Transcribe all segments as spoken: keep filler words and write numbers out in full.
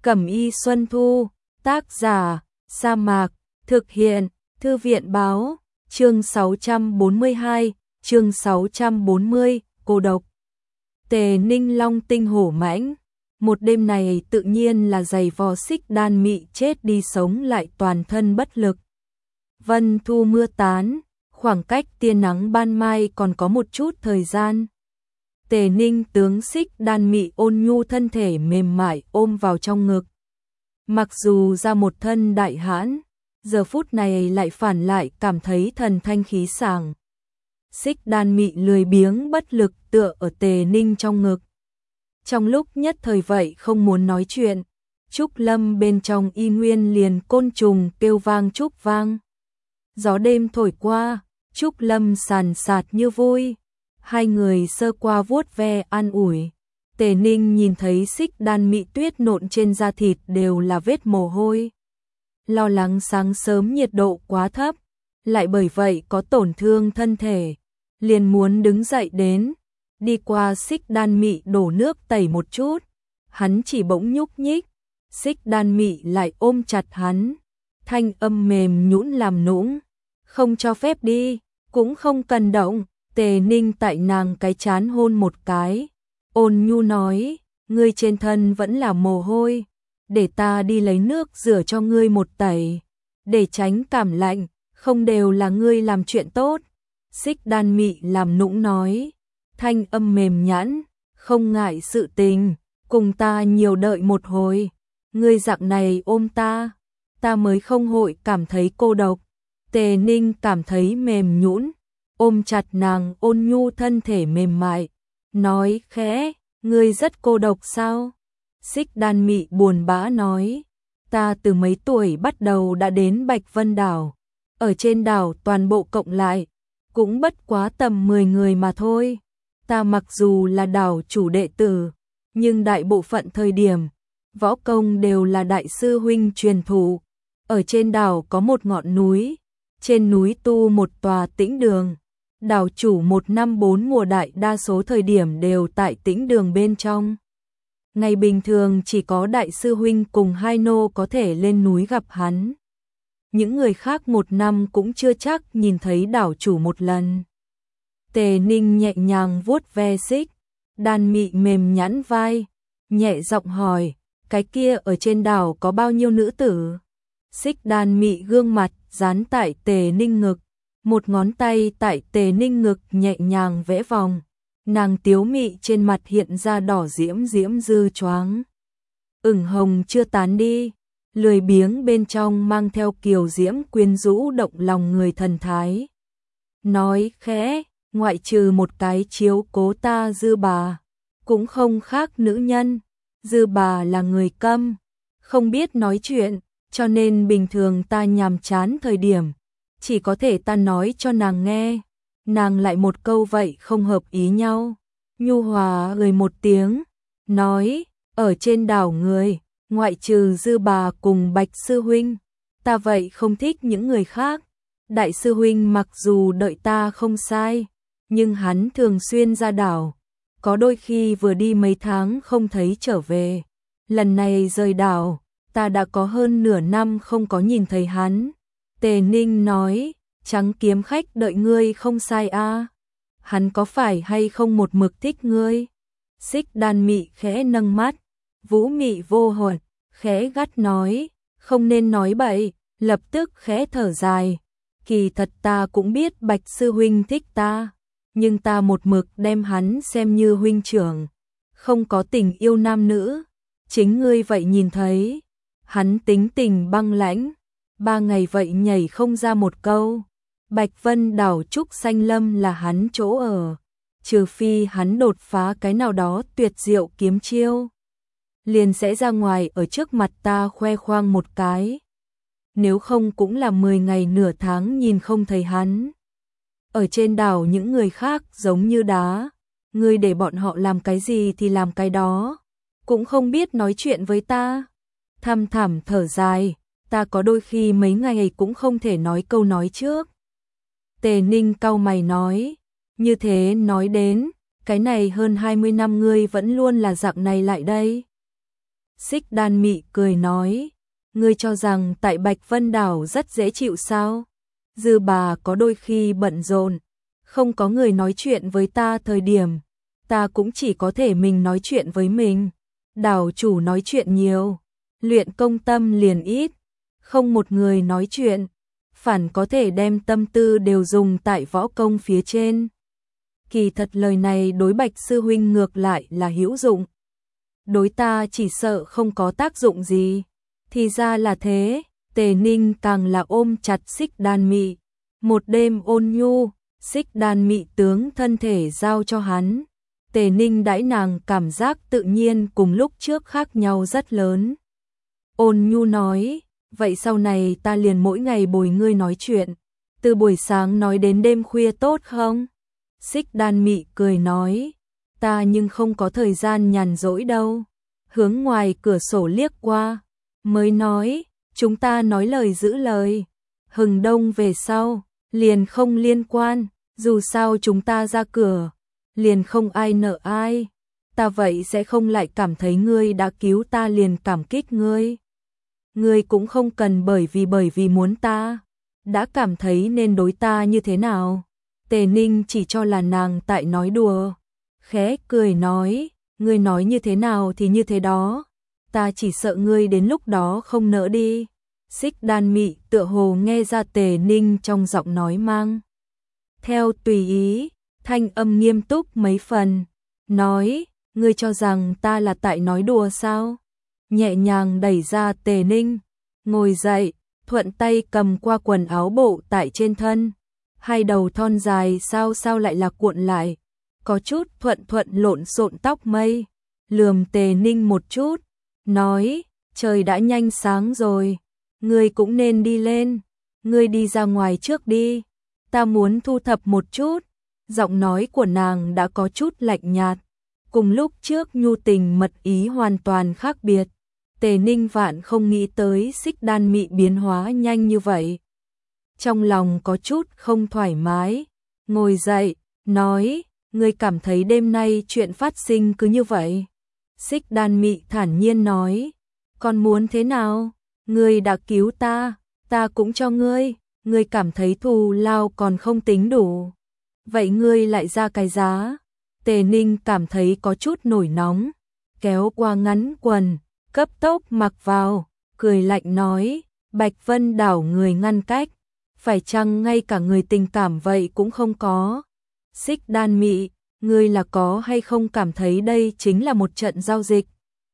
Cẩm y Xuân Thu, tác giả, Sa Mạc, thực hiện, Thư viện báo, chương sáu trăm bốn mươi hai, chương sáu trăm bốn mươi, cô độc. Tề Ninh long tinh hổ mãnh, một đêm này tự nhiên là giày vò Xích Đan Mị chết đi sống lại toàn thân bất lực. Vân thu mưa tán, khoảng cách tia nắng ban mai còn có một chút thời gian. Tề Ninh tướng Xích Đan Mị ôn nhu thân thể mềm mại ôm vào trong ngực. Mặc dù ra một thân đại hãn, giờ phút này lại phản lại cảm thấy thần thanh khí sảng. Xích Đan Mị lười biếng bất lực tựa ở Tề Ninh trong ngực. Trong lúc nhất thời vậy không muốn nói chuyện, Trúc Lâm bên trong y nguyên liền côn trùng kêu vang trúc vang. Gió đêm thổi qua, Trúc Lâm sàn sạt như vui. Hai người sơ qua vuốt ve an ủi. Tề Ninh nhìn thấy Xích Đan Mị tuyết nộn trên da thịt đều là vết mồ hôi. Lo lắng sáng sớm nhiệt độ quá thấp, lại bởi vậy có tổn thương thân thể, liền muốn đứng dậy đến, đi qua Xích Đan Mị đổ nước tẩy một chút, hắn chỉ bỗng nhúc nhích, Xích Đan Mị lại ôm chặt hắn, thanh âm mềm nhũn làm nũng, không cho phép đi, cũng không cần động. Tề Ninh tại nàng cái chán hôn một cái, ôn nhu nói, ngươi trên thân vẫn là mồ hôi, để ta đi lấy nước rửa cho ngươi một tẩy, để tránh cảm lạnh, không đều là ngươi làm chuyện tốt. Xích Đan Mị làm nũng nói, thanh âm mềm nhẵn, không ngại sự tình, cùng ta nhiều đợi một hồi, ngươi dạng này ôm ta, ta mới không hội cảm thấy cô độc. Tề Ninh cảm thấy mềm nhũn, ôm chặt nàng ôn nhu thân thể mềm mại, nói khẽ, ngươi rất cô độc sao? Xích Đan Mị buồn bã nói, ta từ mấy tuổi bắt đầu đã đến Bạch Vân Đảo, ở trên đảo toàn bộ cộng lại, cũng bất quá tầm mười người mà thôi. Ta mặc dù là đảo chủ đệ tử, nhưng đại bộ phận thời điểm, võ công đều là đại sư huynh truyền thụ. Ở trên đảo có một ngọn núi, trên núi tu một tòa tĩnh đường. Đảo chủ một năm bốn mùa đại đa số thời điểm đều tại tĩnh đường bên trong. Ngày bình thường chỉ có đại sư huynh cùng hai nô có thể lên núi gặp hắn. Những người khác một năm cũng chưa chắc nhìn thấy đảo chủ một lần. Tề Ninh nhẹ nhàng vuốt ve Xích Đan Mị mềm nhẵn vai, nhẹ giọng hỏi, cái kia ở trên đảo có bao nhiêu nữ tử? Xích Đan Mị gương mặt dán tại Tề Ninh ngực, một ngón tay tại Tề Ninh ngực nhẹ nhàng vẽ vòng, nàng tiếu mị trên mặt hiện ra đỏ diễm diễm dư choáng. Ửng hồng chưa tán đi, lười biếng bên trong mang theo kiều diễm quyến rũ động lòng người thần thái. Nói khẽ, ngoại trừ một cái chiếu cố ta Dư bà, cũng không khác nữ nhân. Dư bà là người câm, không biết nói chuyện, cho nên bình thường ta nhàm chán thời điểm, chỉ có thể ta nói cho nàng nghe, nàng lại một câu vậy không hợp ý nhau. Nhu hòa cười một tiếng, nói, ở trên đảo người, ngoại trừ Dư bà cùng Bạch sư huynh, ta vậy không thích những người khác. Đại sư huynh mặc dù đợi ta không sai, nhưng hắn thường xuyên ra đảo, có đôi khi vừa đi mấy tháng không thấy trở về. Lần này rời đảo, ta đã có hơn nửa năm không có nhìn thấy hắn. Tề Ninh nói, Trắng kiếm khách đợi ngươi không sai a. Hắn có phải hay không một mực thích ngươi? Xích Đan Mị khẽ nâng mắt, Vũ Mị vô hồn, khẽ gắt nói, không nên nói bậy, lập tức khẽ thở dài. Kỳ thật ta cũng biết Bạch sư huynh thích ta, nhưng ta một mực đem hắn xem như huynh trưởng, không có tình yêu nam nữ. Chính ngươi vậy nhìn thấy, hắn tính tình băng lãnh, ba ngày vậy nhảy không ra một câu. Bạch Vân Đảo Trúc Xanh Lâm là hắn chỗ ở, trừ phi hắn đột phá cái nào đó tuyệt diệu kiếm chiêu, liền sẽ ra ngoài ở trước mặt ta khoe khoang một cái. Nếu không cũng là mười ngày nửa tháng nhìn không thấy hắn. Ở trên đảo những người khác giống như đá, ngươi để bọn họ làm cái gì thì làm cái đó, cũng không biết nói chuyện với ta. Thăm thẳm thở dài, ta có đôi khi mấy ngày cũng không thể nói câu nói trước. Tề Ninh cau mày nói, như thế nói đến, cái này hơn hai mươi năm ngươi vẫn luôn là dạng này lại đây. Xích Đan Mị cười nói, ngươi cho rằng tại Bạch Vân Đảo rất dễ chịu sao? Dư bà có đôi khi bận rộn, không có người nói chuyện với ta thời điểm, ta cũng chỉ có thể mình nói chuyện với mình. Đảo chủ nói chuyện nhiều, luyện công tâm liền ít, không một người nói chuyện, phản có thể đem tâm tư đều dùng tại võ công phía trên. Kỳ thật lời này đối Bạch sư huynh ngược lại là hữu dụng. Đối ta chỉ sợ không có tác dụng gì. Thì ra là thế, Tề Ninh càng là ôm chặt Xích Đan Mị. Một đêm ôn nhu, Xích Đan Mị tướng thân thể giao cho hắn. Tề Ninh đãi nàng cảm giác tự nhiên cùng lúc trước khác nhau rất lớn. Ôn nhu nói, vậy sau này ta liền mỗi ngày bồi ngươi nói chuyện, từ buổi sáng nói đến đêm khuya tốt không? Xích Đan Mị cười nói, ta nhưng không có thời gian nhàn rỗi đâu. Hướng ngoài cửa sổ liếc qua, mới nói, chúng ta nói lời giữ lời. Hừng đông về sau, liền không liên quan, dù sao chúng ta ra cửa, liền không ai nợ ai. Ta vậy sẽ không lại cảm thấy ngươi đã cứu ta liền cảm kích ngươi. Ngươi cũng không cần bởi vì bởi vì muốn ta, đã cảm thấy nên đối ta như thế nào. Tề Ninh chỉ cho là nàng tại nói đùa, khẽ cười nói, ngươi nói như thế nào thì như thế đó, ta chỉ sợ ngươi đến lúc đó không nỡ đi. Xích Đan Mị tựa hồ nghe ra Tề Ninh trong giọng nói mang theo tùy ý, thanh âm nghiêm túc mấy phần, nói, ngươi cho rằng ta là tại nói đùa sao? Nhẹ nhàng đẩy ra Tề Ninh, ngồi dậy, thuận tay cầm qua quần áo bộ tại trên thân, hai đầu thon dài sao sao lại là cuộn lại, có chút thuận thuận lộn xộn tóc mây, lườm Tề Ninh một chút, nói, trời đã nhanh sáng rồi, ngươi cũng nên đi lên, ngươi đi ra ngoài trước đi, ta muốn thu thập một chút. Giọng nói của nàng đã có chút lạnh nhạt, cùng lúc trước nhu tình mật ý hoàn toàn khác biệt. Tề Ninh vạn không nghĩ tới Xích Đan Mị biến hóa nhanh như vậy. Trong lòng có chút không thoải mái, ngồi dậy, nói, ngươi cảm thấy đêm nay chuyện phát sinh cứ như vậy. Xích Đan Mị thản nhiên nói, còn muốn thế nào? Ngươi đã cứu ta, ta cũng cho ngươi, ngươi cảm thấy thù lao còn không tính đủ. Vậy ngươi lại ra cái giá? Tề Ninh cảm thấy có chút nổi nóng, kéo qua ngắn quần, cấp tốc mặc vào, cười lạnh nói, Bạch Vân Đảo người ngăn cách, phải chăng ngay cả người tình cảm vậy cũng không có? Xích Đan Mị, ngươi là có hay không cảm thấy đây chính là một trận giao dịch?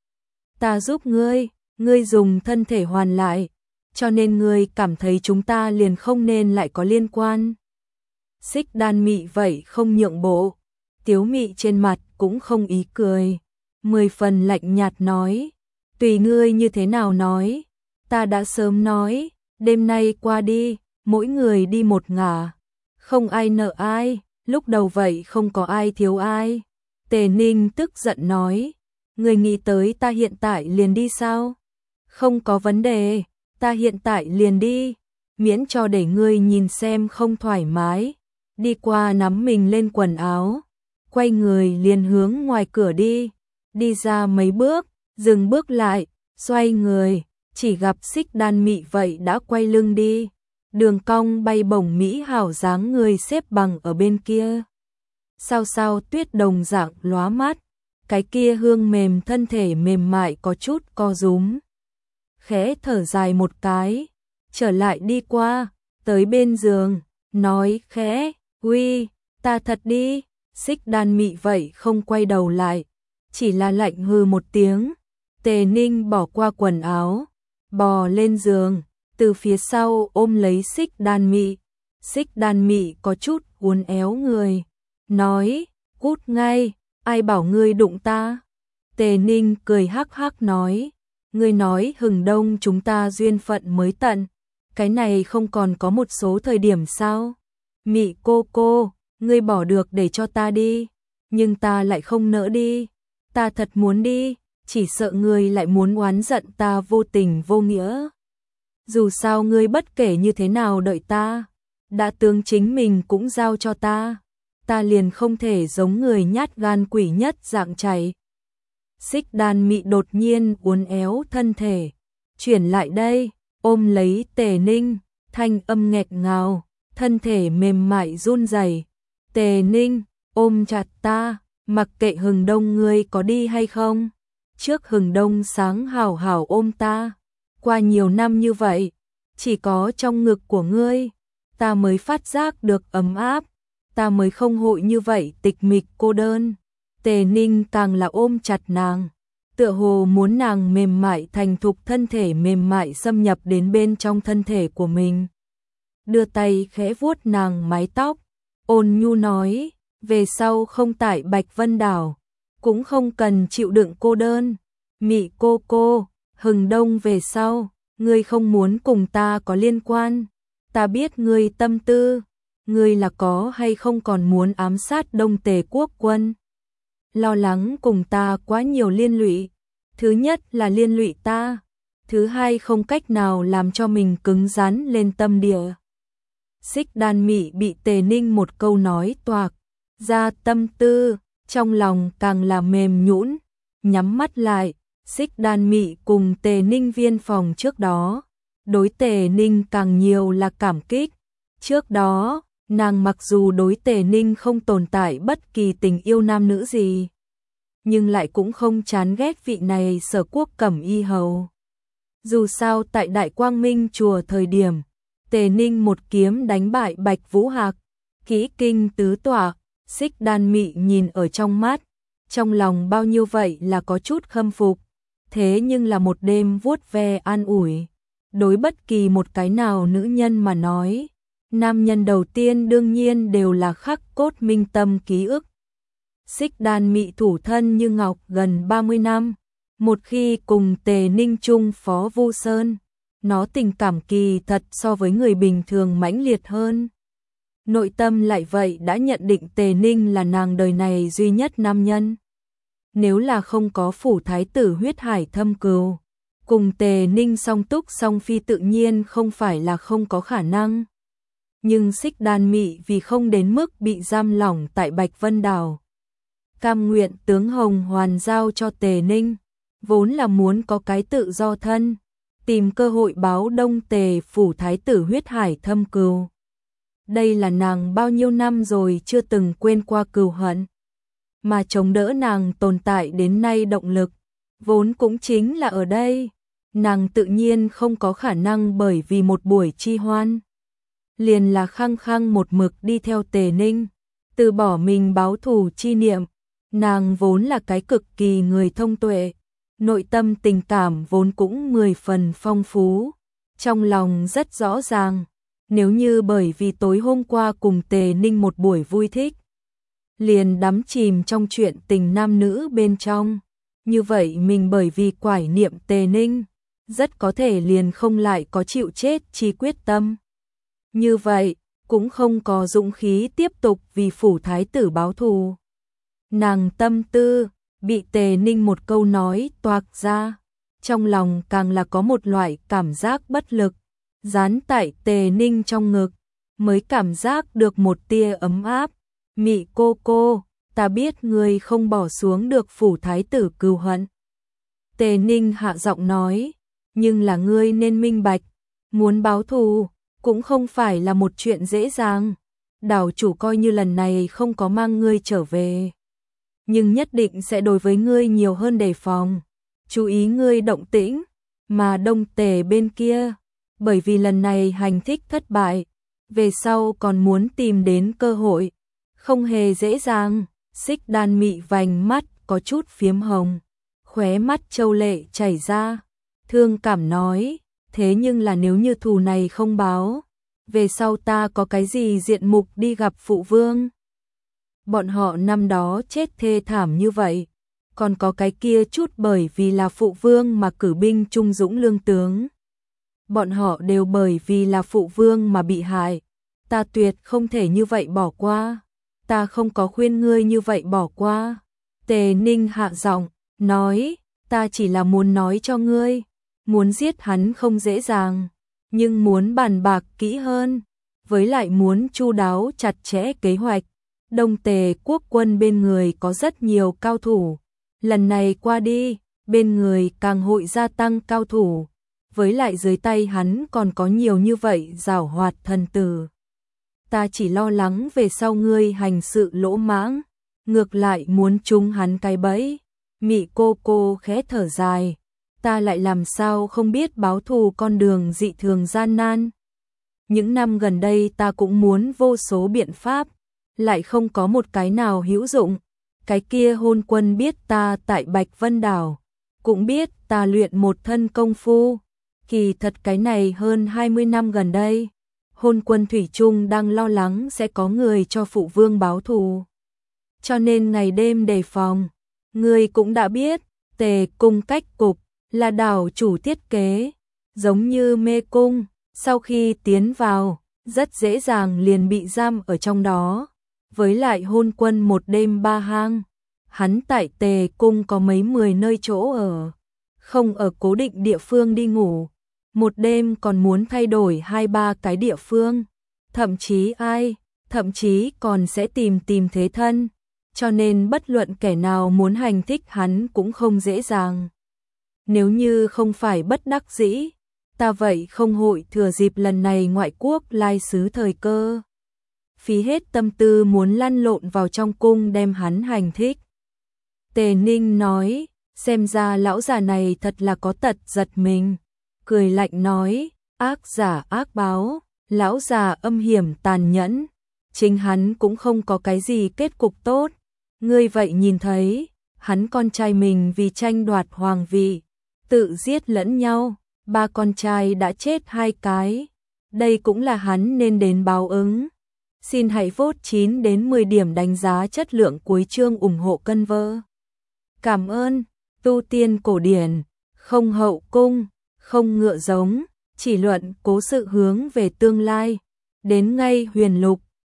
Ta giúp ngươi, ngươi dùng thân thể hoàn lại, cho nên ngươi cảm thấy chúng ta liền không nên lại có liên quan. Xích Đan Mị vậy không nhượng bộ, Tiếu Mị trên mặt cũng không ý cười, mười phần lạnh nhạt nói, tùy ngươi như thế nào nói, ta đã sớm nói, đêm nay qua đi, mỗi người đi một ngả, không ai nợ ai, lúc đầu vậy không có ai thiếu ai. Tề Ninh tức giận nói, ngươi nghĩ tới ta hiện tại liền đi sao? Không có vấn đề, ta hiện tại liền đi, miễn cho để ngươi nhìn xem không thoải mái. Đi qua nắm mình lên quần áo, quay người liền hướng ngoài cửa đi, đi ra mấy bước, dừng bước lại, xoay người, chỉ gặp Xích Đan Mị vậy đã quay lưng đi, đường cong bay bổng mỹ hảo dáng người xếp bằng ở bên kia. Sao sao tuyết đồng dạng lóa mắt, cái kia hương mềm thân thể mềm mại có chút co rúm. Khẽ thở dài một cái, trở lại đi qua, tới bên giường, nói khẽ, uy, ta thật đi. Xích Đan Mị vậy không quay đầu lại, chỉ là lạnh hừ một tiếng. Tề Ninh bỏ qua quần áo, bò lên giường, từ phía sau ôm lấy Xích Đan Mị. Xích Đan Mị có chút uốn éo người, nói, cút ngay, ai bảo ngươi đụng ta? Tề Ninh cười hắc hắc nói, ngươi nói hừng đông chúng ta duyên phận mới tận, cái này không còn có một số thời điểm sao? Mị cô cô, ngươi bỏ được để cho ta đi, nhưng ta lại không nỡ đi, ta thật muốn đi, chỉ sợ ngươi lại muốn oán giận ta vô tình vô nghĩa. Dù sao ngươi bất kể như thế nào đợi ta, đã tướng chính mình cũng giao cho ta, ta liền không thể giống người nhát gan quỷ nhất dạng chạy. Xích Đan Mị đột nhiên uốn éo thân thể, chuyển lại đây, ôm lấy Tề Ninh, thanh âm nghẹt ngào, thân thể mềm mại run rẩy. Tề Ninh, ôm chặt ta, mặc kệ Hừng Đông ngươi có đi hay không. Trước Hừng Đông sáng hảo hảo ôm ta, qua nhiều năm như vậy, chỉ có trong ngực của ngươi, ta mới phát giác được ấm áp, ta mới không hội như vậy tịch mịch cô đơn. Tề Ninh càng là ôm chặt nàng, tựa hồ muốn nàng mềm mại thành thục, thân thể mềm mại xâm nhập đến bên trong thân thể của mình. Đưa tay khẽ vuốt nàng mái tóc, ôn nhu nói, về sau không tại Bạch Vân Đảo, cũng không cần chịu đựng cô đơn. Mị cô cô, Hừng Đông về sau, ngươi không muốn cùng ta có liên quan. Ta biết ngươi tâm tư, ngươi là có hay không còn muốn ám sát Đông Tề quốc quân. Lo lắng cùng ta quá nhiều liên lụy. Thứ nhất là liên lụy ta, thứ hai không cách nào làm cho mình cứng rắn lên tâm địa. Xích Đan Mị bị Tề Ninh một câu nói toạc ra tâm tư, trong lòng càng là mềm nhũn, nhắm mắt lại. Xích Đan Mị cùng Tề Ninh viên phòng trước đó, đối Tề Ninh càng nhiều là cảm kích. Trước đó, nàng mặc dù đối Tề Ninh không tồn tại bất kỳ tình yêu nam nữ gì, nhưng lại cũng không chán ghét vị này Sở Quốc Cẩm Y hầu. Dù sao tại Đại Quang Minh chùa thời điểm, Tề Ninh một kiếm đánh bại Bạch Vũ Hạc, kỹ kinh tứ tỏa. Xích Đan Mị nhìn ở trong mắt, trong lòng bao nhiêu vậy là có chút khâm phục. Thế nhưng là một đêm vuốt ve an ủi, đối bất kỳ một cái nào nữ nhân mà nói, nam nhân đầu tiên đương nhiên đều là khắc cốt minh tâm ký ức. Xích Đan Mị thủ thân như ngọc gần ba mươi năm, một khi cùng Tề Ninh chung phó Vu Sơn, nó tình cảm kỳ thật so với người bình thường mãnh liệt hơn. Nội tâm lại vậy đã nhận định Tề Ninh là nàng đời này duy nhất nam nhân. Nếu là không có phủ thái tử huyết hải thâm cừu, cùng Tề Ninh song túc song phi tự nhiên không phải là không có khả năng. Nhưng Xích Đan Mị vì không đến mức bị giam lỏng tại Bạch Vân Đảo, cam nguyện tướng Hồng Hoàn giao cho Tề Ninh, vốn là muốn có cái tự do thân, tìm cơ hội báo Đông Tề phủ thái tử huyết hải thâm cừu. Đây là nàng bao nhiêu năm rồi chưa từng quên qua cừu hận, mà chống đỡ nàng tồn tại đến nay động lực, vốn cũng chính là ở đây. Nàng tự nhiên không có khả năng bởi vì một buổi chi hoan, liền là khăng khăng một mực đi theo Tề Ninh, từ bỏ mình báo thù chi niệm. Nàng vốn là cái cực kỳ người thông tuệ, nội tâm tình cảm vốn cũng mười phần phong phú, trong lòng rất rõ ràng, nếu như bởi vì tối hôm qua cùng Tề Ninh một buổi vui thích, liền đắm chìm trong chuyện tình nam nữ bên trong, như vậy mình bởi vì quải niệm Tề Ninh, rất có thể liền không lại có chịu chết chi quyết tâm. Như vậy, cũng không có dũng khí tiếp tục vì phủ thái tử báo thù. Nàng tâm tư, bị Tề Ninh một câu nói toạc ra, trong lòng càng là có một loại cảm giác bất lực, dán tại Tề Ninh trong ngực, mới cảm giác được một tia ấm áp. Mị cô cô, ta biết ngươi không bỏ xuống được phủ thái tử cừu hận. Tề Ninh hạ giọng nói, nhưng là ngươi nên minh bạch, muốn báo thù cũng không phải là một chuyện dễ dàng. Đảo chủ coi như lần này không có mang ngươi trở về, nhưng nhất định sẽ đối với ngươi nhiều hơn đề phòng, chú ý ngươi động tĩnh. Mà Đông Tề bên kia, bởi vì lần này hành thích thất bại, về sau còn muốn tìm đến cơ hội, không hề dễ dàng. Xích Đan Mị vành mắt có chút phiếm hồng, khóe mắt châu lệ chảy ra, thương cảm nói, thế nhưng là nếu như thù này không báo, về sau ta có cái gì diện mục đi gặp phụ vương. Bọn họ năm đó chết thê thảm như vậy, còn có cái kia chút bởi vì là phụ vương mà cử binh trung dũng lương tướng. Bọn họ đều bởi vì là phụ vương mà bị hại, ta tuyệt không thể như vậy bỏ qua. Ta không có khuyên ngươi như vậy bỏ qua. Tề Ninh hạ giọng, nói, ta chỉ là muốn nói cho ngươi, muốn giết hắn không dễ dàng, nhưng muốn bàn bạc kỹ hơn, với lại muốn chu đáo chặt chẽ kế hoạch. Đông Tề quốc quân bên người có rất nhiều cao thủ, Lần này qua đi, bên người càng hội gia tăng cao thủ, với lại dưới tay hắn còn có nhiều như vậy giảo hoạt thần tử. Ta chỉ lo lắng về sau ngươi hành sự lỗ mãng, ngược lại muốn trúng hắn cái bẫy. Mị cô cô khẽ thở dài, ta lại làm sao không biết báo thù con đường dị thường gian nan. Những năm gần đây ta cũng muốn vô số biện pháp, lại không có một cái nào hữu dụng. Cái kia Hôn Quân biết ta tại Bạch Vân Đảo, cũng biết ta luyện một thân công phu. Kỳ thật cái này hơn hai mươi năm gần đây, Hôn Quân thủy chung đang lo lắng sẽ có người cho phụ vương báo thù. Cho nên ngày đêm đề phòng. Ngươi cũng đã biết, Tề Cung cách cục là đảo chủ thiết kế, giống như mê cung, sau khi tiến vào, rất dễ dàng liền bị giam ở trong đó. Với lại Hôn Quân một đêm ba hang, hắn tại Tề Cung có mấy mười nơi chỗ ở, không ở cố định địa phương đi ngủ, một đêm còn muốn thay đổi hai ba cái địa phương, thậm chí ai, thậm chí còn sẽ tìm tìm thế thân, cho nên bất luận kẻ nào muốn hành thích hắn cũng không dễ dàng. Nếu như không phải bất đắc dĩ, ta vậy không hội thừa dịp lần này ngoại quốc lai sứ thời cơ, phí hết tâm tư muốn lăn lộn vào trong cung đem hắn hành thích. Tề Ninh nói, xem ra lão già này thật là có tật giật mình, cười lạnh nói, ác giả ác báo, lão già âm hiểm tàn nhẫn, chính hắn cũng không có cái gì kết cục tốt. Ngươi vậy nhìn thấy, hắn con trai mình vì tranh đoạt hoàng vị, tự giết lẫn nhau, ba con trai đã chết hai cái, đây cũng là hắn nên đến báo ứng. Xin hãy vote chín đến mười điểm đánh giá chất lượng cuối chương ủng hộ cân vơ. Cảm ơn, tu tiên cổ điển, không hậu cung, không ngựa giống, chỉ luận cố sự hướng về tương lai, đến ngay huyền lục,